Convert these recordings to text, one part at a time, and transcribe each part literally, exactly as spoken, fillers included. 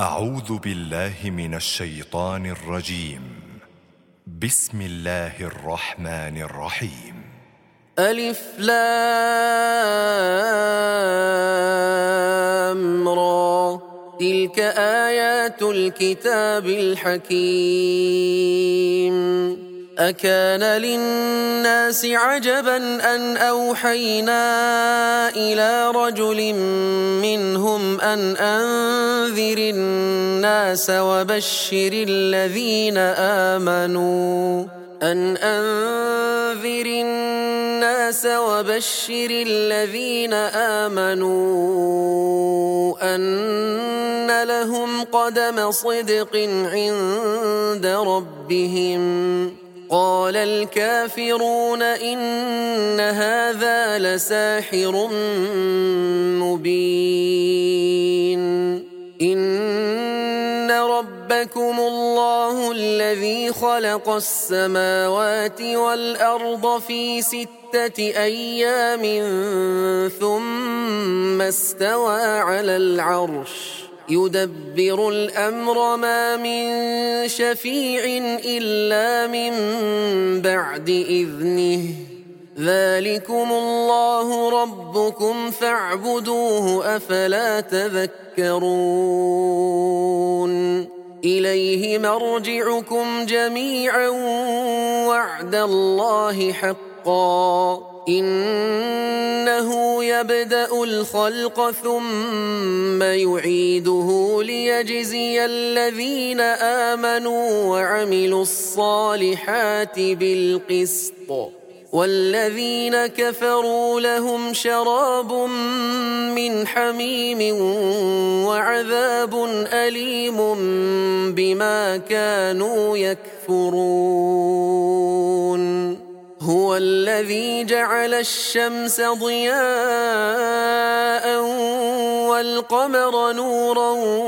أعوذ بالله من الشيطان الرجيم. بسم الله الرحمن الرحيم. ألف لام را، تلك آيات الكتاب الحكيم. أكان للناس عجبا أن أوحينا إلى رجل منهم أن أنذر الناس وبشر الذين آمنوا أن أنذر الناس وبشر الذين آمنوا أن لهم قدم صدق عند ربهم. قال الكافرون إن هذا لساحر مبين. إن ربكم الله الذي خلق السماوات والأرض في ستة أيام ثم استوى على العرش يدبر الأمر ما من شفيع إلا من بعد إذنه. ذلكم الله ربكم فاعبدوه أفلا تذكرون. إليه مرجعكم جميعا وعد الله حقا. إنه يبدأ الخلق ثم يعيده ليجزي الذين آمنوا وعملوا الصالحات بالقسط، والذين كفروا لهم شراب من حميم وعذاب أليم بما كانوا يكفرون. هو الذي جعل الشمس ضياء والقمر نورا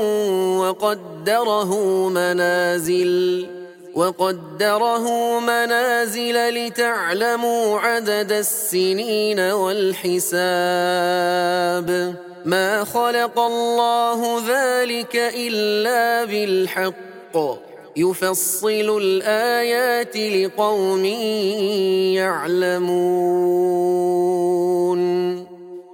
وقدره منازل وقدره منازل لتعلموا عدد السنين والحساب. ما خلق الله ذلك إلا بالحق، يفصل الآيات لقوم يعلمون.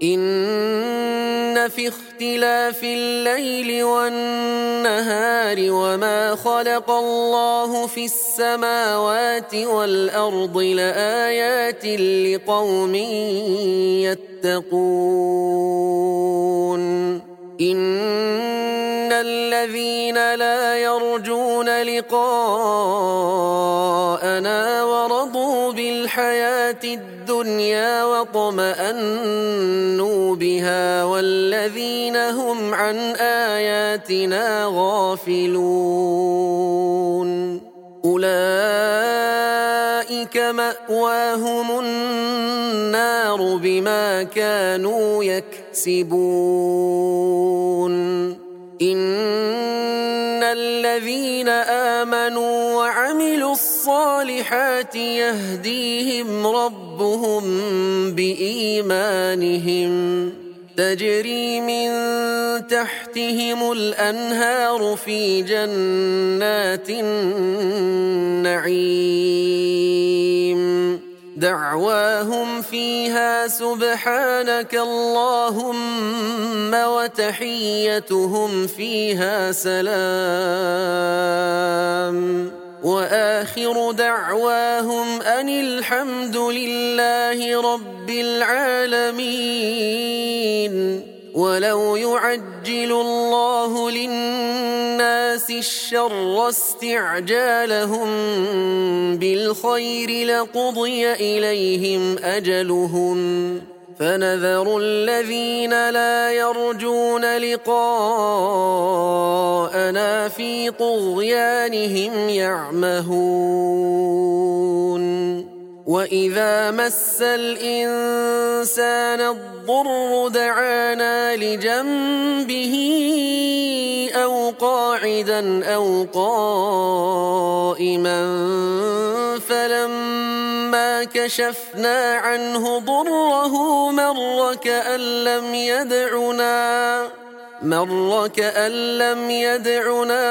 إن في اختلاف الليل والنهار وما خلق الله في السماوات والأرض لآيات لقوم يتقون. إن الذين لا يرجون لقاءنا ورضوا بالحياة الدنيا واطمأنوا بها والذين هم عن آياتنا غافلون أولئك مأواهم النار بما كانوا يكسبون. إن الذين آمنوا وعملوا الصالحات يهديهم ربهم بإيمانهم تجري من تحتهم الأنهار في جنات النعيم. دعواهم فيها سبحانك اللهم وتحيتهم فيها سلام. وآخر دعواهم أن الحمد لله رب العالمين. ولو يعجل الله للناس الشر استعجالهم بالخير لقضي إليهم أجلهم فنذر الذين لا يرجون لقاءنا في طغيانهم يعمهون. وإذا مس الإنسان الضر دعانا لجنبه أو قاعدا أو قائما فلما كشفنا عنه ضره مر كأن لم يدعنا مر كأن لم يدعنا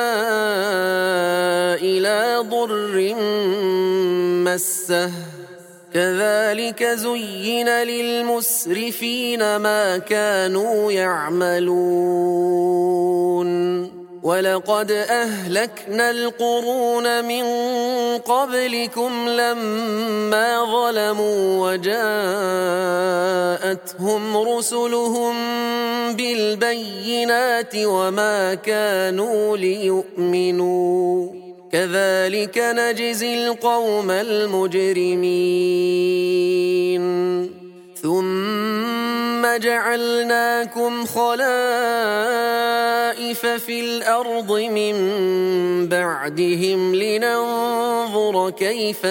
إلى ضر مسه كذلك زين للمسرفين ما كانوا يعملون ولقد أهلكنا القرون من قبلكم لما ظلموا وجاءتهم رسلهم بالبينات وما كانوا ليؤمنوا كذلك نجزي القوم المجرمين ثم جعلناكم خلائف في الأرض من بعدهم لننظر كيف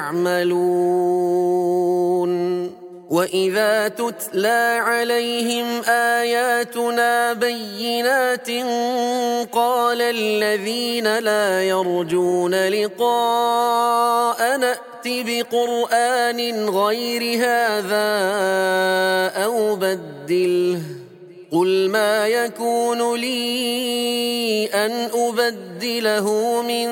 تعملون وإذا تتلى عليهم آياتنا بينات قال الذين لا يرجون لقاءنا ائت بقرآن غير هذا أو بدله قل ما يكون لي أن أبدله من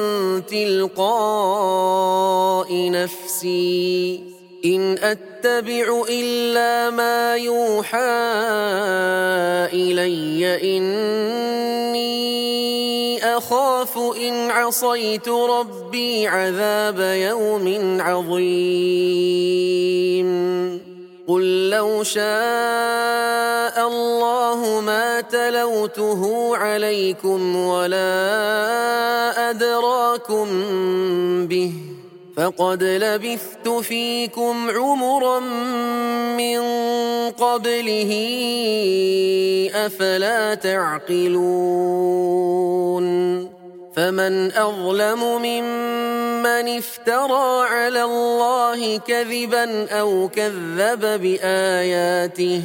تلقاء نفسي إن أتبع إلا ما يوحى إلي إني أخاف إن عصيت ربي عذاب يوم عظيم قل لو شاء الله ما تلوته عليكم ولا أدراكم به فقد لبثت فيكم عمرا من قبله أفلا تعقلون فمن أظلم ممن افترى على الله كذبا أو كذب بآياته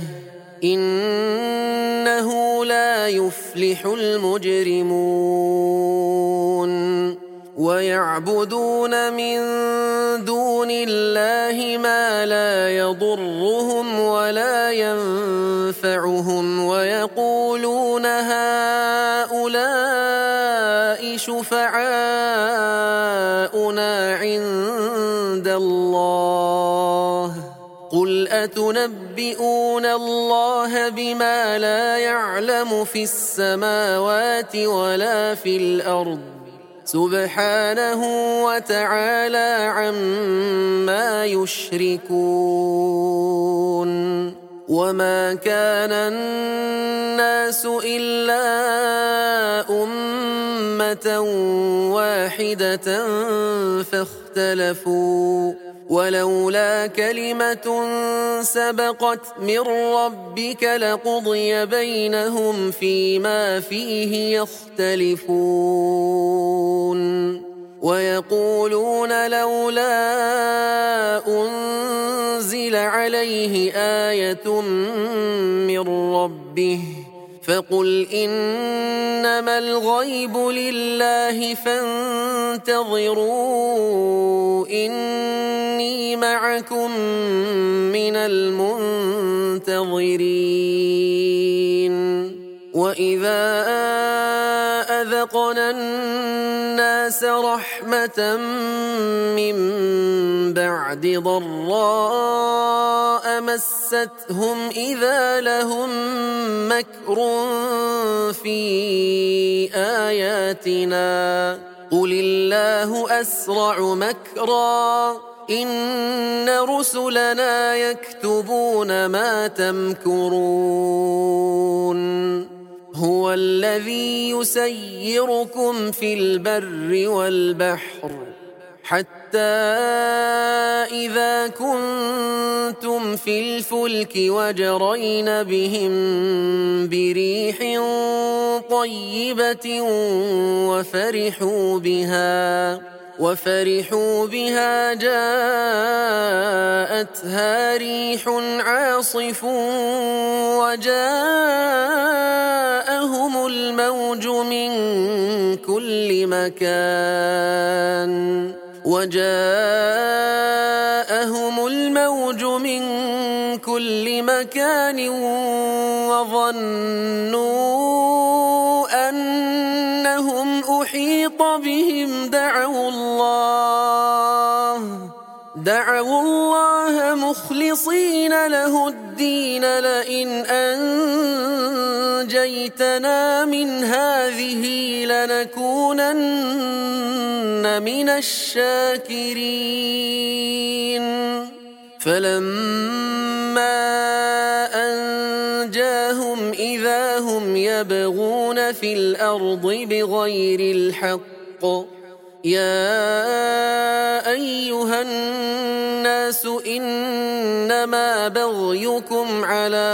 إنه لا يفلح المجرمون ويعبدون من دون الله ما لا يضرهم ولا ينفعهم ويقولون هؤلاء شفعاؤنا عند الله قل أتنبئون الله بما لا يعلم في السماوات ولا في الأرض سبحانه وتعالى عما يشركون وما كان الناس إلا أمة واحدة فاختلفوا ولولا كلمة سبقت من ربك لقضي بينهم فيما فيه يختلفون ويقولون لولا أنزل عليه آية من ربه فقل إنما الغيب لله فانتظروا إني معكم من المنتظرين وإذا أذقنا الناس رحمة من بعد ضراء مستهم إذا لهم مكر في آياتنا قل الله أسرع مكرا إن رسلنا يكتبون ما تمكرون هو الذي يسيركم في البر والبحر حتى إذا كنتم في الفلك وجرين بهم بريح طيبة وفرحوا بها وفرحوا بها جاءتها ريح عاصف وجاءهم الموج من كل مكان وجاءهم الموج من كل مكان وظنوا لهم أحيط بهم دعوا الله دعوا الله مخلصين له الدين لئن أنجيتنا من هذه لنكونن من الشاكرين فلما أنجاهم إذا هم يبغون في الأرض بغير الحق يا أيها الناس إنما بغيكم على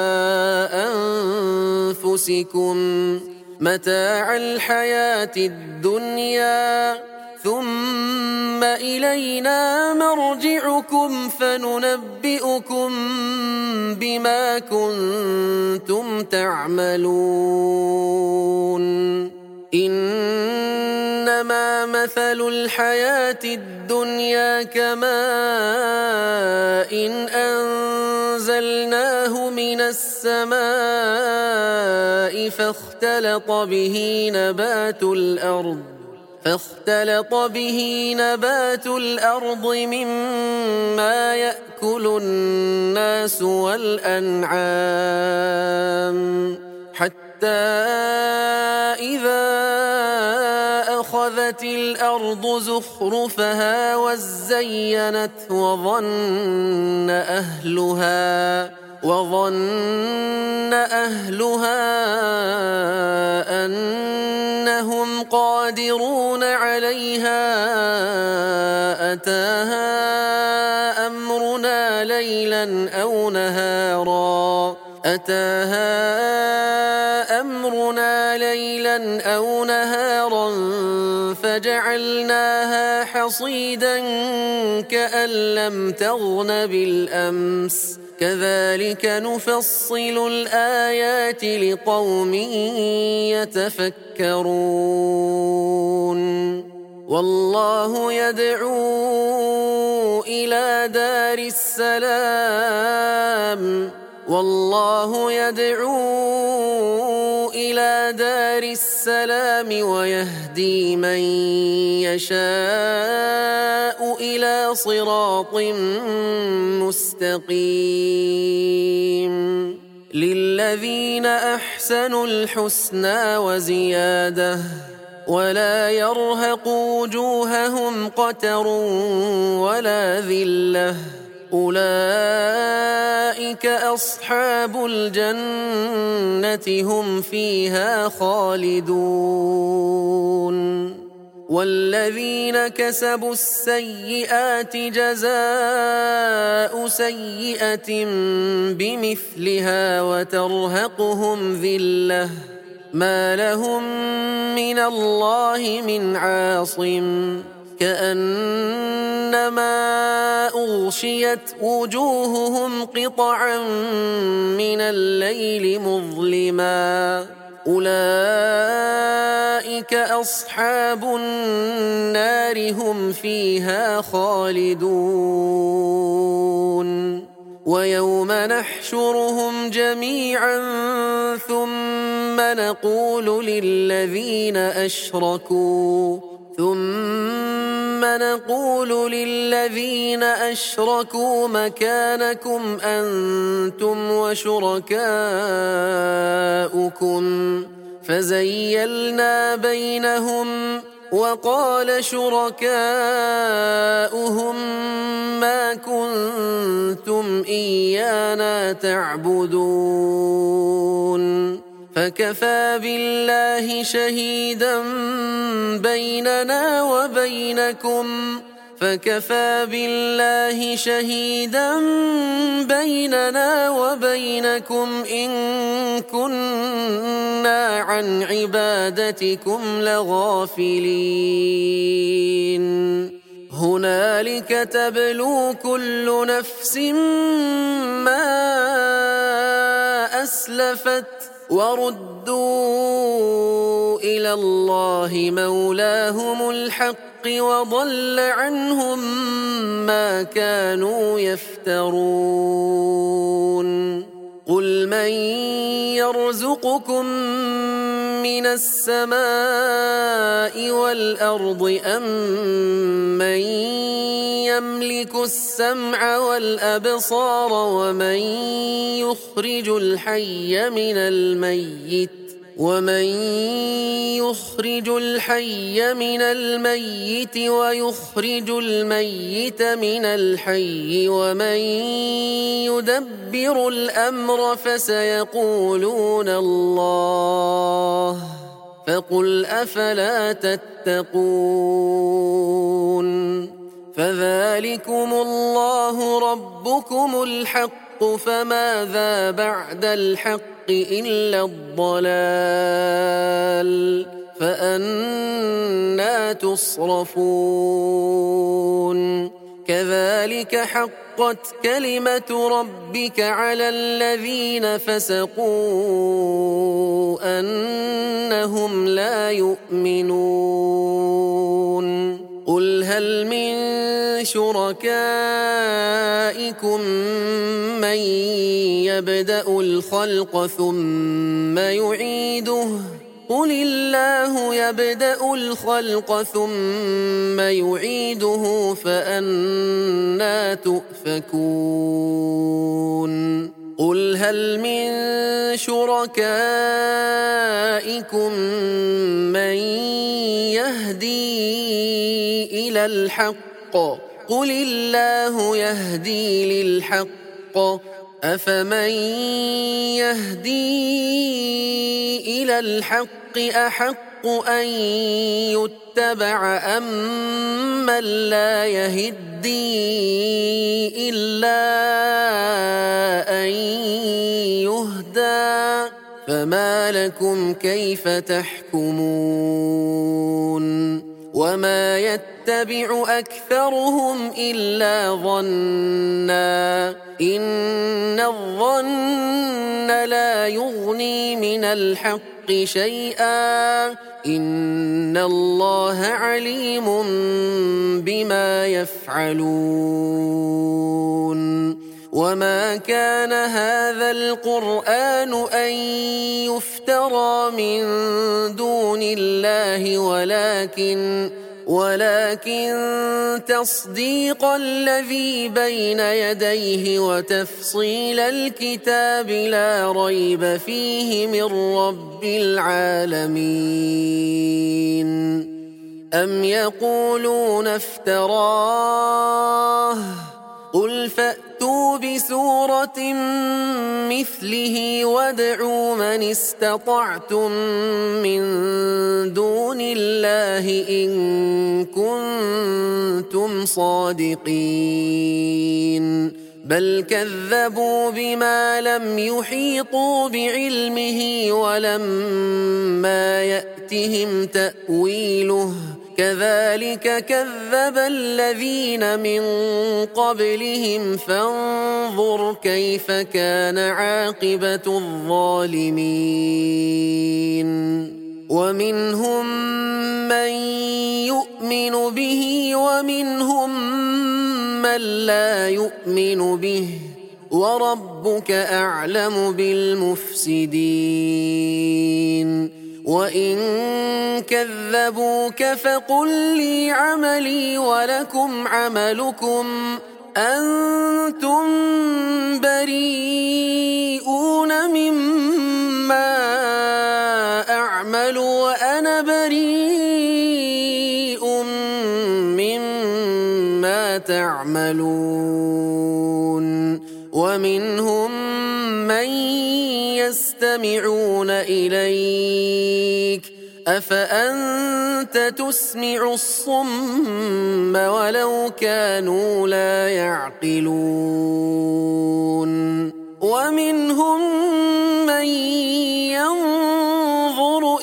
أنفسكم متاع الحياة الدنيا ثم إلينا مرجعكم فننبئكم بما كنتم تعملون إنما مثل الحياة الدنيا كماء إن أنزلناه من السماء فاختلط به نبات الأرض فاختلط به نبات الأرض مما يأكل الناس والأنعام حتى إذا أخذت الأرض زخرفها وزينت وظن أهلها وظن أهلها أنهم قادرون عليها أتاها أمرنا ليلا أو نهارا أتاها أمرنا ليلا أو نهارا فجعلناها حصيدا كأن لم تغن بالأمس كذلك نفصل الآيات لقوم يتفكرون والله يدعو إلى دار السلام والله يدعو إلى دار السلام ويهدي من يشاء إلى صراط مستقيم للذين أحسنوا الحسنى وزيادة ولا يرهق وجوههم قتر ولا ذلة أولئك أصحاب الجنة هم فيها خالدون والذين كسبوا السيئات جزاء سيئة بمثلها وترهقهم ذلة ما لهم من الله من عاصم كأنما أغشيت وجوههم قطعا من الليل مظلما أولئك أصحاب النار هم فيها خالدون ويوم نحشرهم جميعا ثم نقول للذين أشركوا ثم نقول للذين أشركوا مكانكم أنتم وشركاؤكم فزيلنا بينهم وقال شركاؤهم ما كنتم إيانا تعبدون فكفى بالله شهيدا بيننا وبينكم فكفى بالله شهيدا بيننا وبينكم إن كنا عن عبادتكم لغافلين هنالك تبلو كل نفس ما أسلفت وردوا إلى الله مولاهم الحق وضل عنهم ما كانوا يفترون قل من يرزقكم من السماء والأرض أمن يملك السمع والأبصار ومن يخرج الحي من الميت ومن يخرج الحي من الميت ويخرج الميت من الحي ومن يدبر الأمر فسيقولون الله فقل أفلا تتقون فذلكم الله ربكم الحق فماذا بعد الحق إلا الضلال فأنى تصرفون كذلك حقت كلمة ربك على الذين فسقوا أنهم لا يؤمنون قل هل من شركائكم من يبدأ الخلق ثم يعيده قل الله يبدأ الخلق ثم يعيده فأنى تؤفكون قل هل من شركائكم من يهدي إلى الحق قل الله يهدي للحق أفمن يهدي إلى الحق أحق أن يتبع أم من لا يهدي إلا أن يهدى فما لكم كيف تحكمون وما يتبع أكثرهم إلا ظنا إن الظن لا يغني من الحق شيئا إن الله عليم بما يفعلون وما كان هذا القرآن أن يفترى من دون الله ولكن ولكن تصديق الذي بين يديه وتفصيل الكتاب لا ريب فيه من رب العالمين أم يقولون افتراه قل فأتوا بسورة مثله وادعوا من استطعتم من دون الله إن كنتم صادقين بل كذبوا بما لم يحيطوا بعلمه ولما يأتهم تأويله كذلك كذب الذين من قبلهم فانظر كيف كان عاقبة الظالمين ومنهم من يؤمن به ومنهم من لا يؤمن به وربك أعلم بالمفسدين وإن كذبوك فقل لي عملي ولكم عملكم أنتم بريئون مما أعمل وأنا بريء مما تعملون ومنهم من يستمعون إليك أفأنت تسمع الصم ولو كانوا لا يعقلون ومنهم من ينظر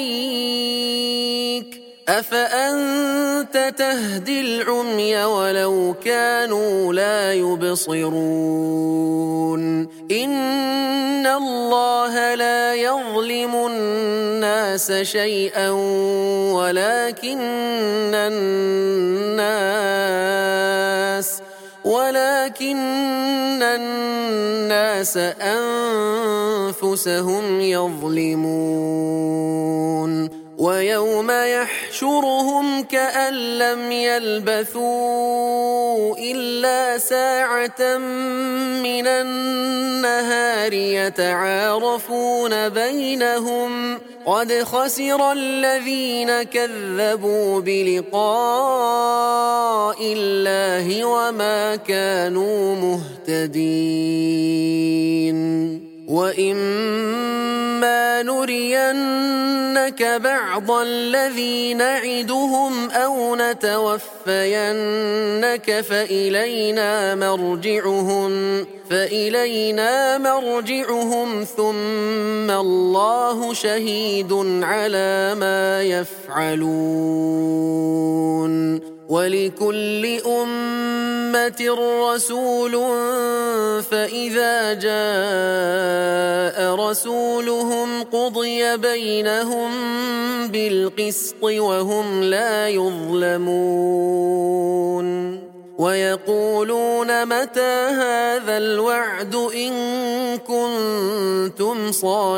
إليك أفأنت تهدي العمي ولو كانوا لا يبصرون إن الله لا يظلم الناس شيئا ولكن الناس ولكن الناس أنفسهم يظلمون ويوم يحشرهم كأن لم يلبثوا إلا ساعة من النهار يتعارفون بينهم قد خسر الذين كذبوا بلقاء الله وما كانوا مهتدين وإما نرينك بعض الذي نعدهم أو نتوفينك فإلينا مرجعهم فإلينا مرجعهم ثم الله شهيد على ما يفعلون ولكل أمة رسول فإذا جاء رسولهم قضي بينهم بالقسط وهم لا يظلمون ويقولون متى هذا الوعد إن كنتم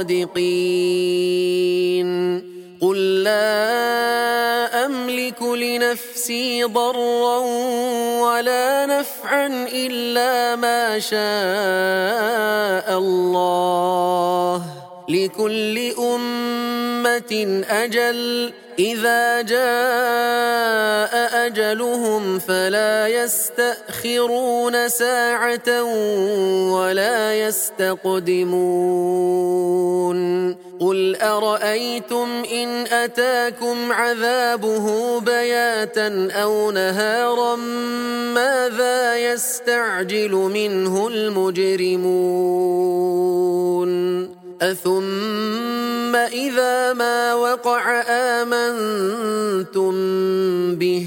صادقين قل لا أملك لنفسي ضرا ولا نفعا إلا ما شاء الله لكل أمة أجل إذا جاء أجلهم فلا يستأخرون ساعة ولا يستقدمون قل أرأيتم إن أتاكم عذابه بياتا أو نهارا ماذا يستعجل منه المجرمون أثم إذا ما وقع آمنتم به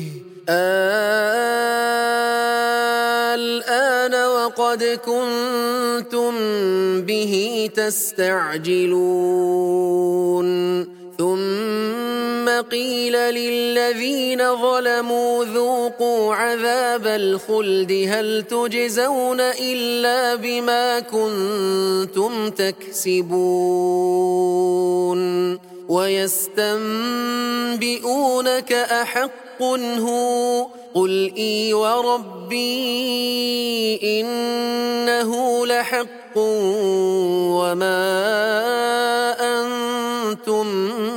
الآن وقد كنتم به تستعجلون ثم قيل للذين ظلموا ذوقوا عذاب الخلد هل تجزون إلا بما كنتم تكسبون ويستنبئونك أحق هو قل إي وربي إنه لحق وما أنتم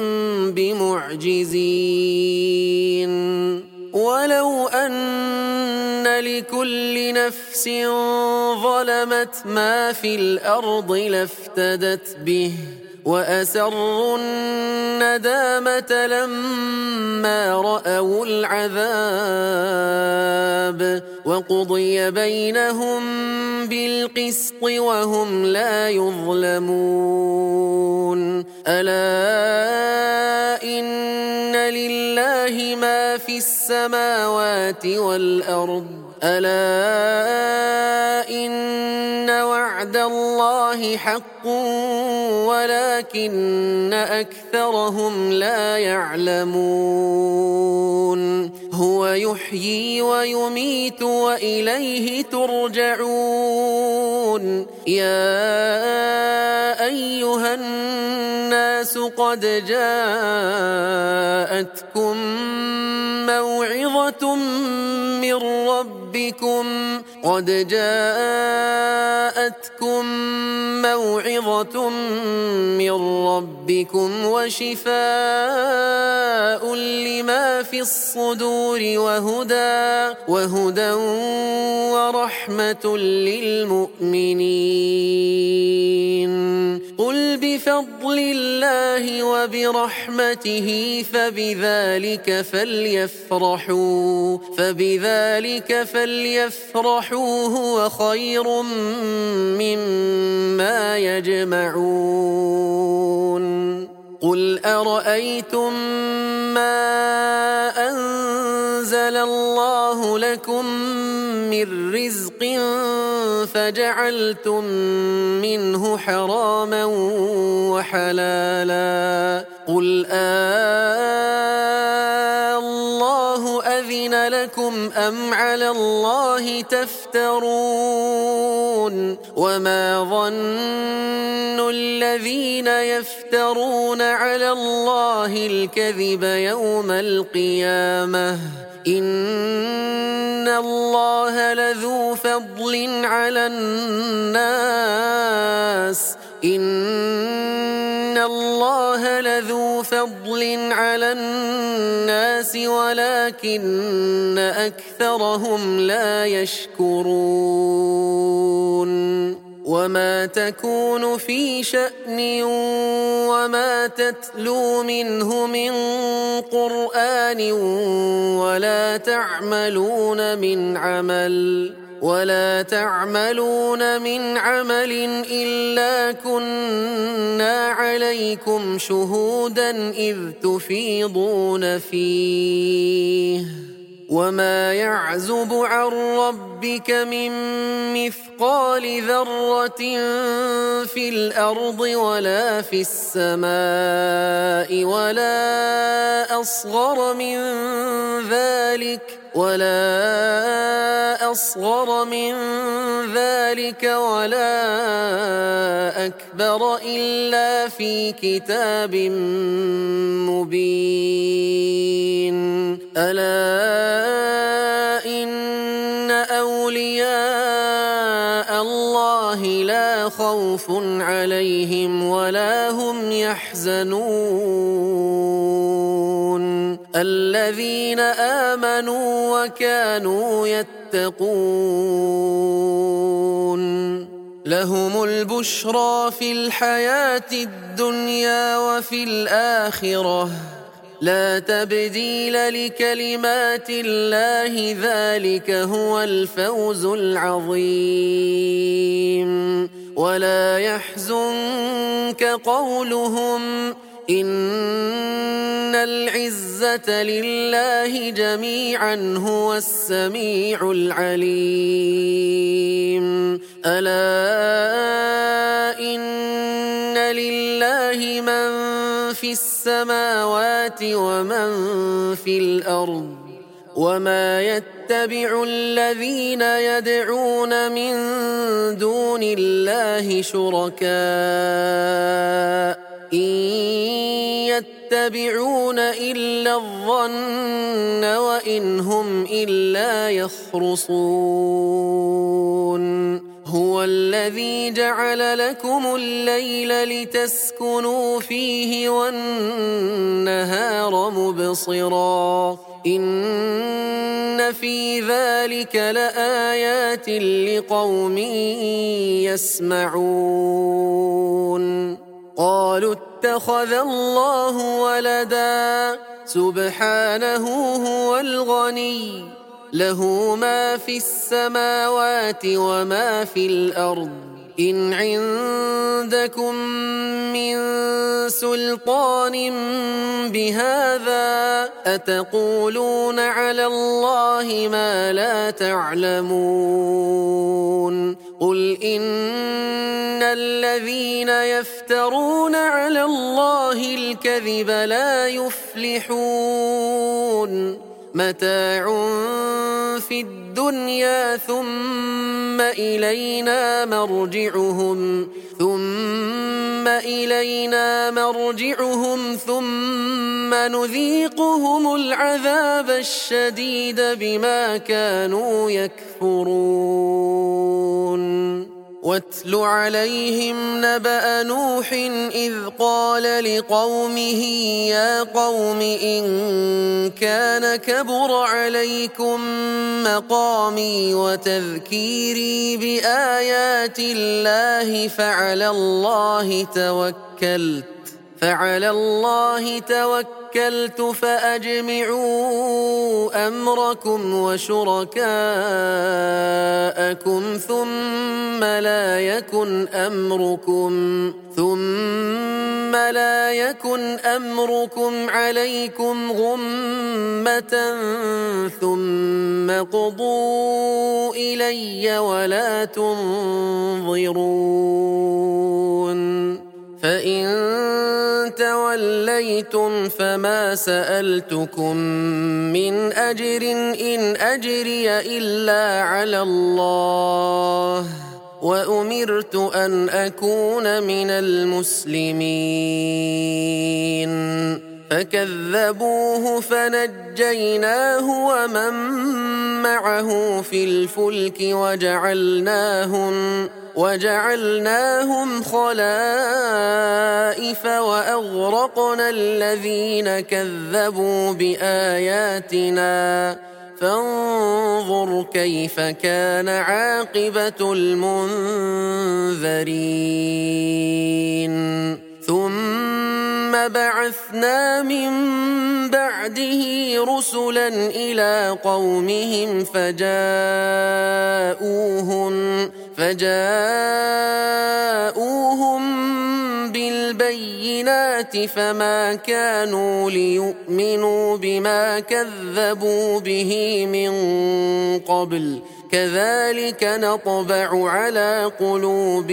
بمعجزين ولو أن لكل نفس ظلمت ما في الأرض لافتدت به وأسروا الندامة لما رأوا العذاب وقضي بينهم بالقسط وهم لا يظلمون ألا إن لله ما في السماوات والأرض ألا إن وعد الله حق ولكن أكثرهم لا يعلمون هو يحيي ويميت وإليه ترجعون يا أيها الناس قد جاءتكم موعظة من ربكم قد جاءتكم موعظة من ربكم وشفاء لما في الصدور وهدى وهدى ورحمة للمؤمنين قل بفضل الله وبرحمته فبذلك فليفرحوا فبذلك فليفرحوا هو خير مما يجمعون قل أرأيتم ما أنزل الله لكم من رزق فجعلتم منه حراما وحلالا قل آه الله أذن لكم أم على الله تفترون وما ظن الذين يفترون على الله الكذب يوم القيامة إن الله لذو فضل على الناس إن الله لذو فضل على الناس ولكن أكثرهم لا يشكرون وما تكون في شأن وما تتلو منه من قرآن ولا تعملون من عمل ولا تعملون من عمل إلا كنا عليكم شهودا إذ تفيضون فيه وما يعزب عن ربك من مثقال ذرة في الأرض ولا في السماء ولا أصغر من ذلك ولا أصغر من ذلك ولا أكبر إلا في كتاب مبين ألا إن أولياء الله لا خوف عليهم ولا هم يحزنون الذين آمنوا وكانوا يتقون لهم البشرى في الحياة الدنيا وفي الآخرة لا تبديل لكلمات الله ذلك هو الفوز العظيم ولا يحزنك قولهم إن العزة لله جميعا هو السميع العليم ألا إن لله من في السماوات ومن في الأرض وما يتبع الذين يدعون من دون الله شركاء إن يتبعون إلا الظن وإن هم إلا يخرصون هو الذي جعل لكم الليل لتسكنوا فيه والنهار مبصرا إن في ذلك لآيات لقوم يسمعون قالوا اتخذ الله ولدا سبحانه هو الغني له ما في السماوات وما في الأرض إن عندكم من سلطان بهذا أتقولون على الله ما لا تعلمون قل إن الذين يفترون على الله الكذب لا يفلحون متاع في الدنيا ثم إلينا مرجعهم ثم إلينا مرجعهم ثم نذيقهم العذاب الشديد بما كانوا يكفرون واتل عليهم نبأ نوح إذ قال لقومه يا قوم إن كان كبر عليكم مقامي وتذكيري بآيات الله فعلى الله توكلت فعلى الله توكلت فأجمعوا أمركم وشركاءكم ثم لا يكن أمركم ثم لا يكن أمركم عليكم غمة ثم قضوا إلي ولا تنظرون فإن تولوا توليتم فما سألتكم من أجر إن أجري إلا على الله وأمرت أن أكون من المسلمين فكذبوه فنجيناه ومن معه في الفلك وجعلناهم وجعلناهم خلائف وأغرقنا الذين كذبوا بآياتنا فانظر كيف كان عاقبة المنذرين ثم بعثنا من بعده رسلا إلى قومهم فجاءوهم فجاءوهم بالبينات فما كانوا ليؤمنوا بما كذبوا به من قبل كذلك نطبع على قلوب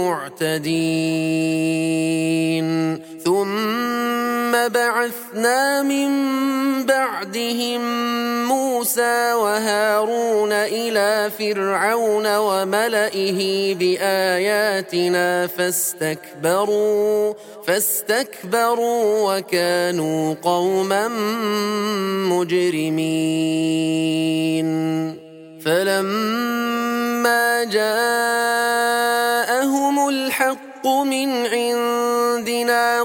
المعتدين ثم بعثنا من بعدهم موسى وهارون إلى فرعون وملئه بآياتنا فاستكبروا فاستكبروا وكانوا قوما مجرمين فلما جاءهم الحق من عندنا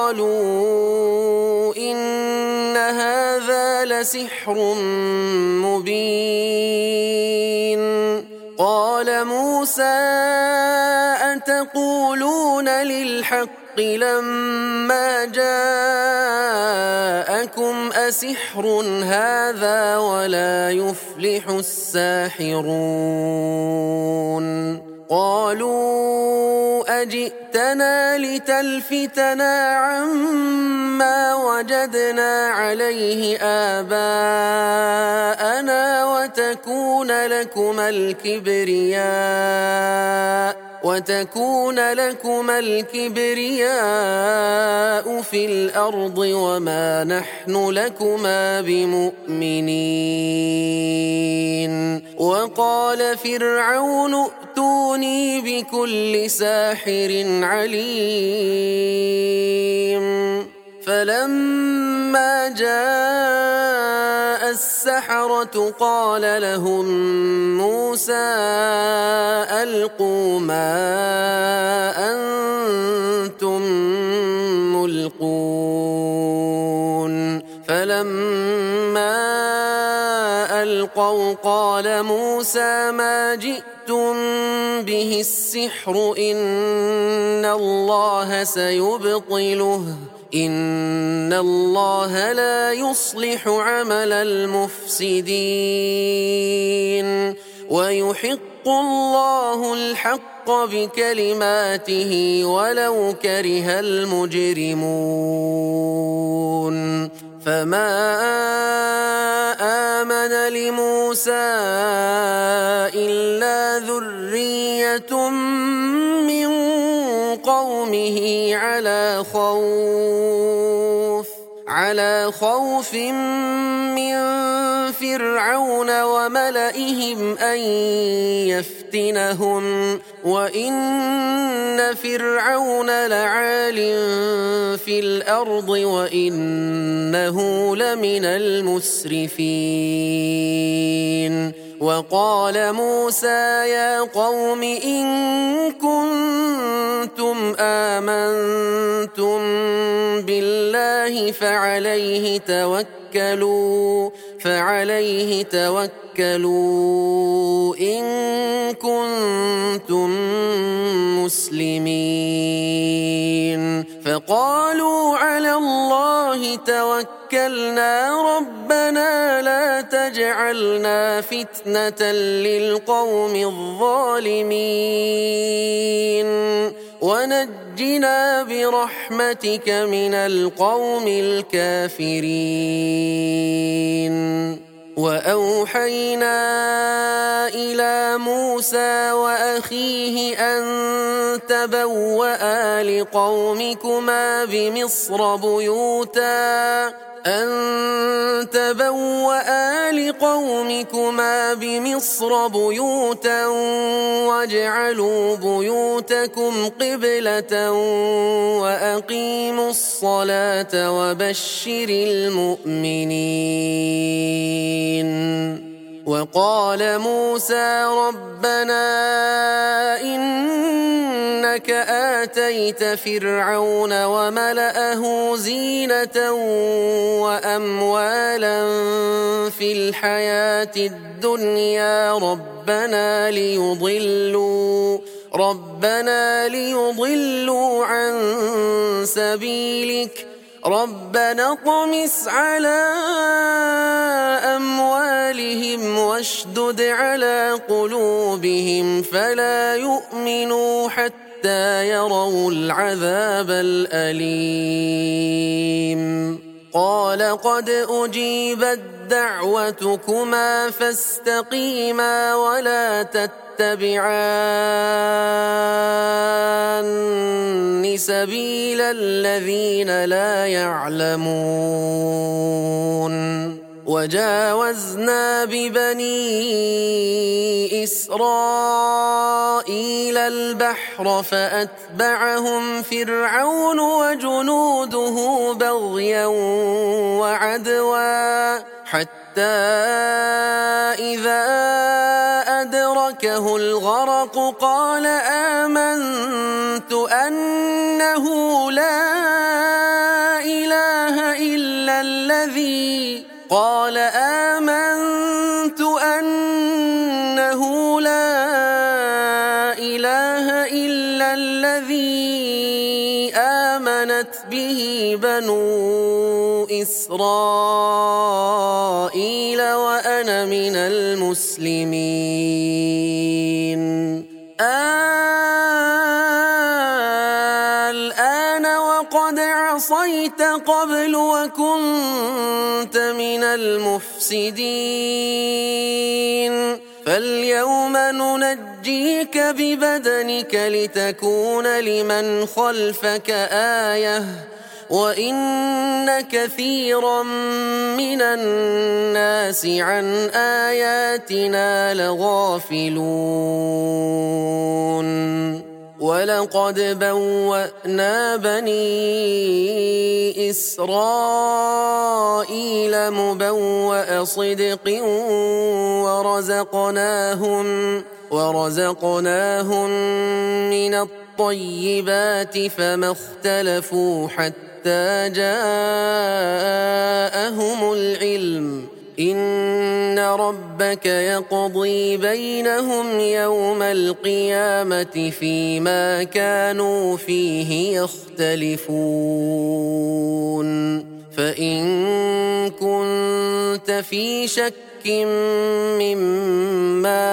قالوا إن هذا لسحر مبين قال موسى أتقولون للحق لما جاءكم أسحر هذا ولا يفلح الساحرون قالوا أجئتنا لتلفتنا عما وجدنا عليه آباءنا وتكون لكما الكبرياء وتكون لكما الكبرياء في الأرض وما نحن لكما بمؤمنين وقال فرعون ائتوني بكل ساحر عليم فلما جاء السحرة قال لهم موسى ألقوا ما أنتم ملقون فلما ألقوا قال موسى ما جئتم به السحر إن الله سيبطله إن الله لا يصلح عمل المفسدين ويحق الله الحق بكلماته ولو كره المجرمون فما آمن لموسى إلا ذرية من قومه على خوف على خوف من فرعون وملئهم أن يفتنهم وإن فرعون لعال في الأرض وإنه لمن المسرفين وقال موسى يا قوم إن كنتم آمنتم بالله فعليه توكلوا فعليه توكلوا إن كنتم مسلمين فقالوا على الله توكلنا ربنا لا تجعلنا فتنة للقوم الظالمين ونجنا برحمتك من القوم الكافرين وأوحينا إلى موسى وأخيه أن تبوأ لقومكما بمصر بيوتا أن تبوأ لقومكما بمصر بيوتا واجعلوا بيوتكم قبلة وأقيموا الصلاة وبشر المؤمنين. وقال موسى ربنا إنك آتيت فرعون وملأه زينة وأموالا في الحياة الدنيا ربنا ليضلوا ربنا ليضلوا عن سبيلك ربنا اطمس على أموالهم واشدد على قلوبهم فلا يؤمنوا حتى يروا العذاب الأليم. قال قد أجيبت دعوتكما فاستقيما ولا تتبعان سبيل الذين لا يعلمون. وجاوزنا ببني إسرائيل البحر فأتبعهم فرعون وجنوده بغيا وعدوا حتى إذا أدركه الغرق قال آمنت أنه لا إله إلا الذي قال آمنت أنه لا إله إلا الذي آمنت به بنو إسرائيل وأنا من المسلمين. الآن وقد عصيت قبل وكنت من المفسدين فاليوم ننجيك ببدنك لتكون لمن خلفك آية وإن كثيرا من الناس عن آياتنا لغافلون. ولقد بوأنا بني إسرائيل مبوأ صدق ورزقناهم ورزقناهم من الطيبات فما اختلفوا حتى جاءهم العلم إن ربك يقضي بينهم يوم القيامة فيما كانوا فيه يختلفون. فإن كنت في شك مما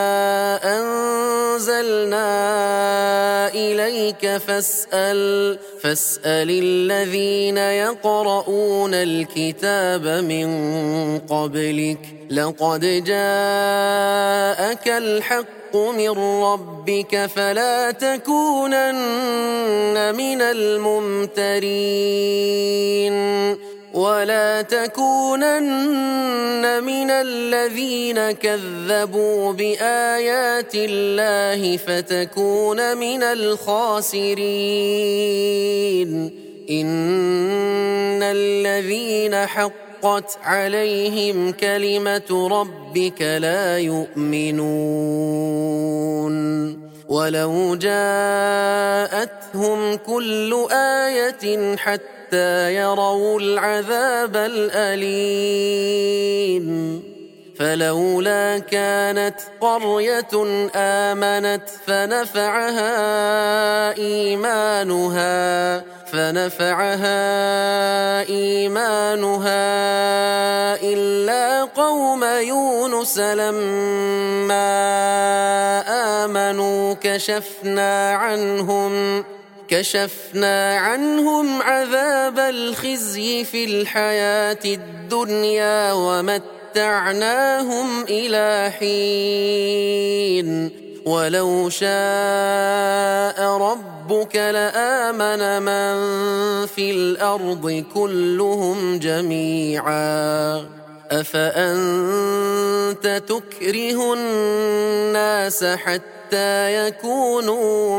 أنزلنا إليك فاسأل فاسأل الذين يقرؤون الكتاب من قبلك لقد جاءك الحق من ربك فلا تكونن من الممترين ولا تكونن من الذين كذبوا بآيات الله فتكون من الخاسرين. إن الذين حقت عليهم كلمة ربك لا يؤمنون ولو جاءتهم كل آية حتى يروا العذاب الأليم. فلولا كانت قرية آمنت فنفعها إيمانها فنفعها إيمانها إلا قوم يونس لما آمنوا كشفنا عنهم كشفنا عنهم عذاب الخزي في الحياة الدنيا ومتعنا ومتعناهم إلى حين ولو شاء ربك لآمن من في الأرض كلهم جميعا أفأنت تكره الناس حتى يكونوا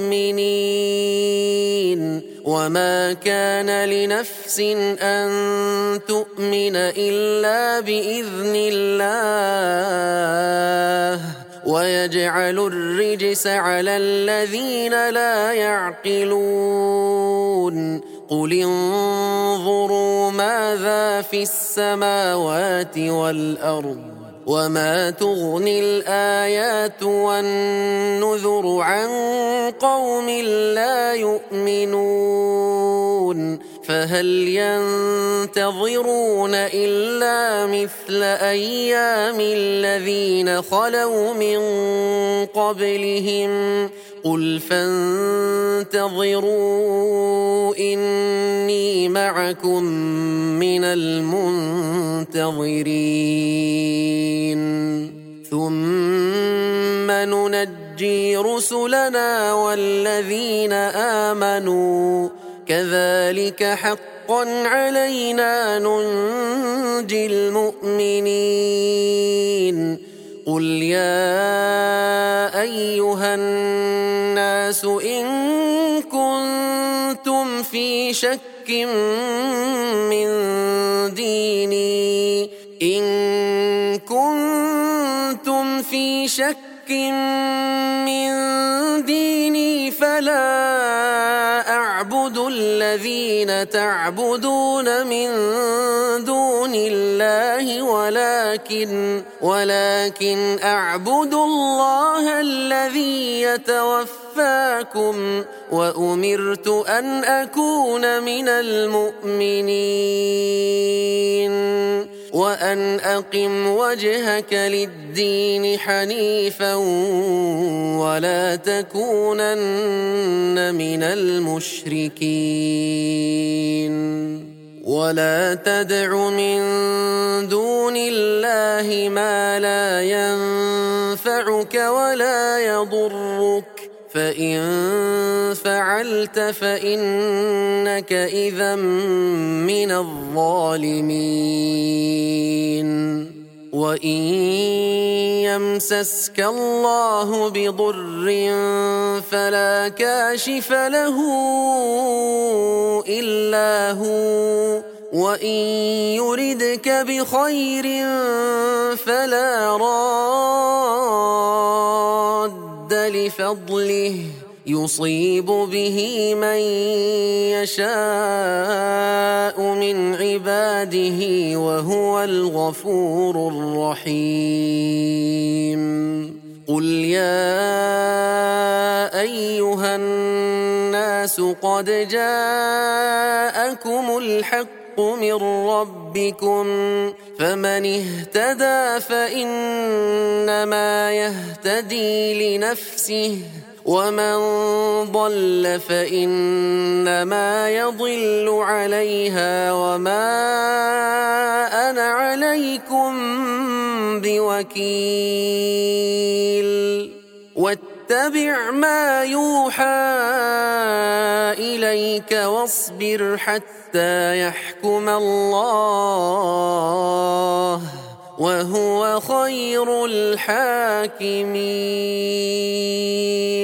مؤمنين وما كان لنفس أن تؤمن إلا بإذن الله ويجعل الرجس على الذين لا يعقلون قل انظروا ماذا في السماوات والأرض وما تغني الآيات والنذر عن قوم لا يؤمنون فهل ينتظرون إلا مثل أيام الذين خلوا من قبلهم قل فانتظروا إني معكم من المنتظرين ثم ننجي رسلنا والذين آمنوا كذلك حقا علينا ننجي المؤمنين قل يا أيها الناس إن كنتم في شك من ديني إن كنتم في شك من ديني فلا أعبد الذين تعبدون من دون الله ولكن ولكن أعبد الله الذي يتوفاكم وأمرت أن أكون من المؤمنين وأن أقم وجهك للدين حنيفا ولا تكونن من المشركين ولا تدع من دون الله ما لا ينفعك ولا يضرك فإن فعلت فإنك إذا من الظالمين وإن يمسسك الله بضر فلا كاشف له إلا هو وإن يردك بخير فلا راد لفضله يصيب به من يشاء من عباده وهو الغفور الرحيم قل يا أيها الناس قد جاءكم الحق من ربكم فمن اهتدى فإنما يهتدي لنفسه ومن ضل فإنما يضل عليها وما أنا عليكم بوكيل واتبع ما يوحى إليك واصبر حتى يحكم الله وهو خير الحاكمين.